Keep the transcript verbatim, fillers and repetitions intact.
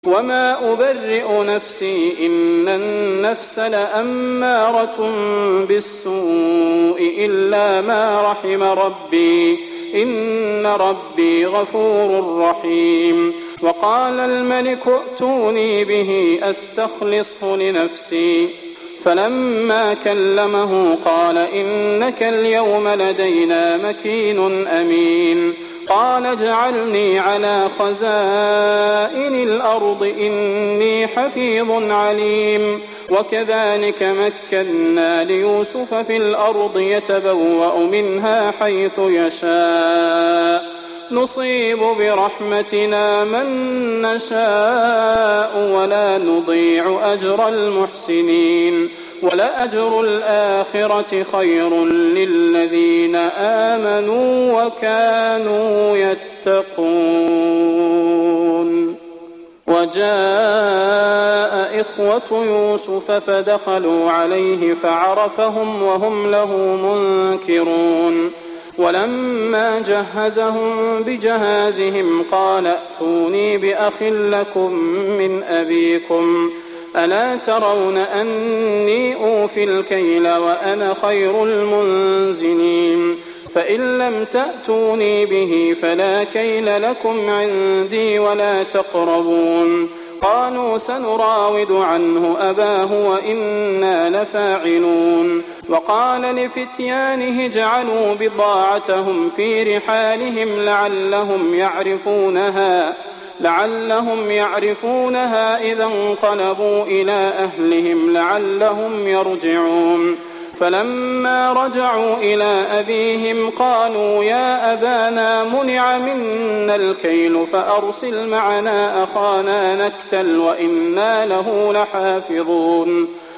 وما أبرئ نفسي إن النفس لأمارة بالسوء إلا ما رحم ربي إن ربي غفور رحيم. وقال الملك ائتوني به أستخلصه لنفسي فلما كلمه قال إنك اليوم لدينا مكين أمين. قال اجعلني على خزائن الأرض إني حفيظ عليم. وكذلك مكنا ليوسف في الأرض يتبوأ منها حيث يشاء نصيب برحمتنا من نشاء ولا نضيع أجر المحسنين ولأجر الآخرة خير للذين آمنوا وكانوا يتقون. وجاء إخوة يوسف فدخلوا عليه فعرفهم وهم له منكرون. ولما جهزهم بجهازهم قال ائتوني بأخ لكم من أبيكم ألا ترون أني أوفي الكيل وأنا خير المنزلين فإن لم تأتوني به فلا كيل لكم عندي ولا تقربون. قالوا سنراود عنه أباه وإنا لفاعلون. وقال لفتيانه اجعلوا بضاعتهم في رحالهم لعلهم يعرفونها لعلهم يعرفونها إذا انقلبوا إلى أهلهم لعلهم يرجعون. فلما رجعوا إلى أبيهم قالوا يا أبانا منع منا الكيل فأرسل معنا أخانا نكتل وإنا له لحافظون.